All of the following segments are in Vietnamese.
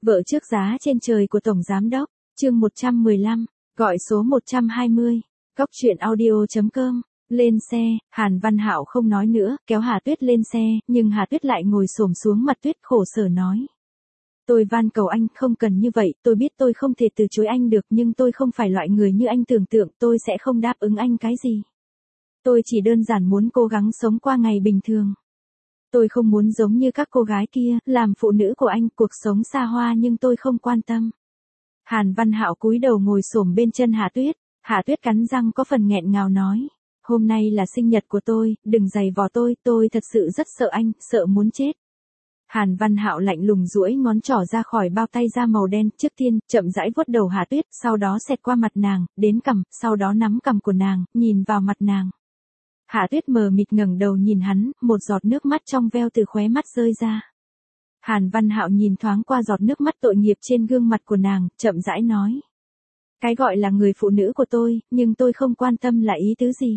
Vợ trước giá trên trời của Tổng Giám Đốc, chương 115, gọi số 120, cóc truyện audio.com. Lên xe, Hàn Văn Hạo không nói nữa, kéo Hà Tuyết lên xe, nhưng Hà Tuyết lại ngồi xổm xuống mặt Tuyết khổ sở nói. Tôi van cầu anh không cần như vậy, tôi biết tôi không thể từ chối anh được nhưng tôi không phải loại người như anh tưởng tượng, tôi sẽ không đáp ứng anh cái gì. Tôi chỉ đơn giản muốn cố gắng sống qua ngày bình thường. Tôi không muốn giống như các cô gái kia, làm phụ nữ của anh, cuộc sống xa hoa nhưng tôi không quan tâm. Hàn Văn Hạo cúi đầu ngồi xổm bên chân Hạ Tuyết, Hạ Tuyết cắn răng có phần nghẹn ngào nói. Hôm nay là sinh nhật của tôi, đừng giày vò tôi thật sự rất sợ anh, sợ muốn chết. Hàn Văn Hạo lạnh lùng duỗi ngón trỏ ra khỏi bao tay da màu đen, trước tiên, chậm rãi vuốt đầu Hạ Tuyết, sau đó xẹt qua mặt nàng, đến cằm, sau đó nắm cằm của nàng, nhìn vào mặt nàng. Hạ Tuyết mờ mịt ngẩng đầu nhìn hắn, một giọt nước mắt trong veo từ khóe mắt rơi ra. Hàn Văn Hạo nhìn thoáng qua giọt nước mắt tội nghiệp trên gương mặt của nàng, chậm rãi nói. Cái gọi là người phụ nữ của tôi, nhưng tôi không quan tâm là ý tứ gì.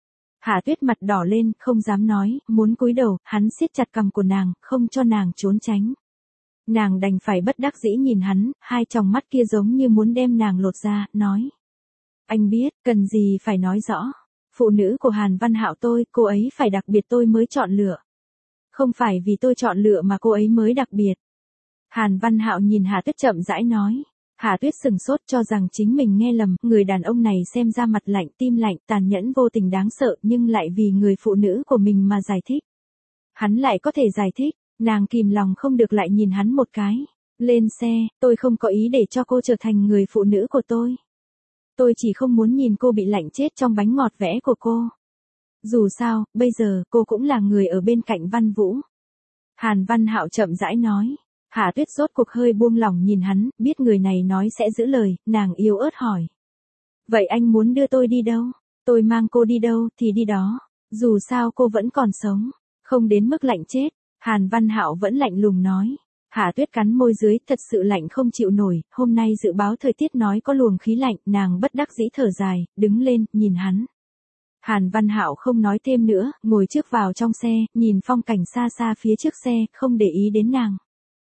Hạ Tuyết mặt đỏ lên, không dám nói, muốn cúi đầu, hắn siết chặt cằm của nàng, không cho nàng trốn tránh. Nàng đành phải bất đắc dĩ nhìn hắn, hai tròng mắt kia giống như muốn đem nàng lột ra, nói. Anh biết, cần gì phải nói rõ. Phụ nữ của Hàn Văn Hạo tôi, cô ấy phải đặc biệt tôi mới chọn lựa. Không phải vì tôi chọn lựa mà cô ấy mới đặc biệt. Hàn Văn Hạo nhìn Hà Tuyết chậm rãi nói. Hà Tuyết sừng sốt cho rằng chính mình nghe lầm, người đàn ông này xem ra mặt lạnh, tim lạnh, tàn nhẫn vô tình đáng sợ nhưng lại vì người phụ nữ của mình mà giải thích. Hắn lại có thể giải thích, nàng kìm lòng không được lại nhìn hắn một cái. Lên xe, tôi không có ý để cho cô trở thành người phụ nữ của tôi. Tôi chỉ không muốn nhìn cô bị lạnh chết trong bánh ngọt vẽ của cô. Dù sao, bây giờ, cô cũng là người ở bên cạnh Văn Vũ. Hàn Văn Hạo chậm rãi nói. Hạ Tuyết rốt cuộc hơi buông lỏng nhìn hắn, biết người này nói sẽ giữ lời, nàng yếu ớt hỏi. Vậy anh muốn đưa tôi đi đâu? Tôi mang cô đi đâu thì đi đó. Dù sao cô vẫn còn sống, không đến mức lạnh chết. Hàn Văn Hạo vẫn lạnh lùng nói. Hạ Tuyết cắn môi dưới, thật sự lạnh không chịu nổi, hôm nay dự báo thời tiết nói có luồng khí lạnh, nàng bất đắc dĩ thở dài, đứng lên, nhìn hắn. Hàn Văn Hạo không nói thêm nữa, ngồi trước vào trong xe, nhìn phong cảnh xa xa phía trước xe, không để ý đến nàng.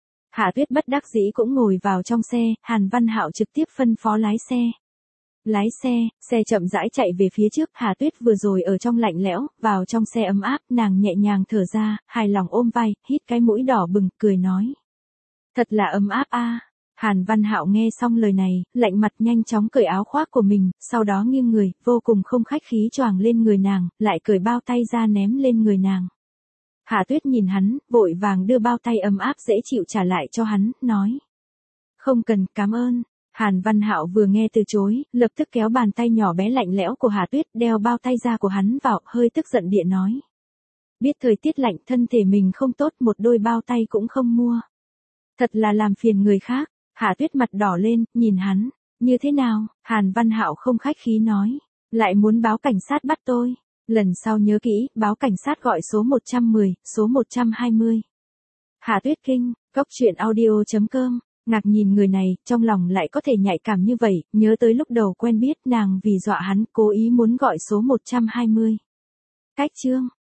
Hạ Tuyết bất đắc dĩ cũng ngồi vào trong xe, Hàn Văn Hạo trực tiếp phân phó lái xe. Lái xe, xe chậm rãi chạy về phía trước, Hạ Tuyết vừa rồi ở trong lạnh lẽo, vào trong xe ấm áp, nàng nhẹ nhàng thở ra, hài lòng ôm vai, hít cái mũi đỏ bừng, cười nói. Thật là ấm áp a. Hàn Văn Hạo nghe xong lời này, lạnh mặt nhanh chóng cởi áo khoác của mình, sau đó nghiêng người, vô cùng không khách khí choàng lên người nàng, lại cởi bao tay ra ném lên người nàng. Hạ Tuyết nhìn hắn, vội vàng đưa bao tay ấm áp dễ chịu trả lại cho hắn, nói. Không cần, cảm ơn. Hàn Văn Hạo vừa nghe từ chối, lập tức kéo bàn tay nhỏ bé lạnh lẽo của Hạ Tuyết đeo bao tay ra của hắn vào, hơi tức giận địa nói. Biết thời tiết lạnh thân thể mình không tốt, một đôi bao tay cũng không mua. Thật là làm phiền người khác. Hạ Tuyết mặt đỏ lên, nhìn hắn. Như thế nào? Hàn Văn Hạo không khách khí nói. Lại muốn báo cảnh sát bắt tôi. Lần sau nhớ kỹ, báo cảnh sát gọi số 110, số 120. Hạ Tuyết kinh, cóc truyện audio.com. Ngạc nhìn người này, trong lòng lại có thể nhạy cảm như vậy, nhớ tới lúc đầu quen biết nàng vì dọa hắn, cố ý muốn gọi số 120. Cách chương.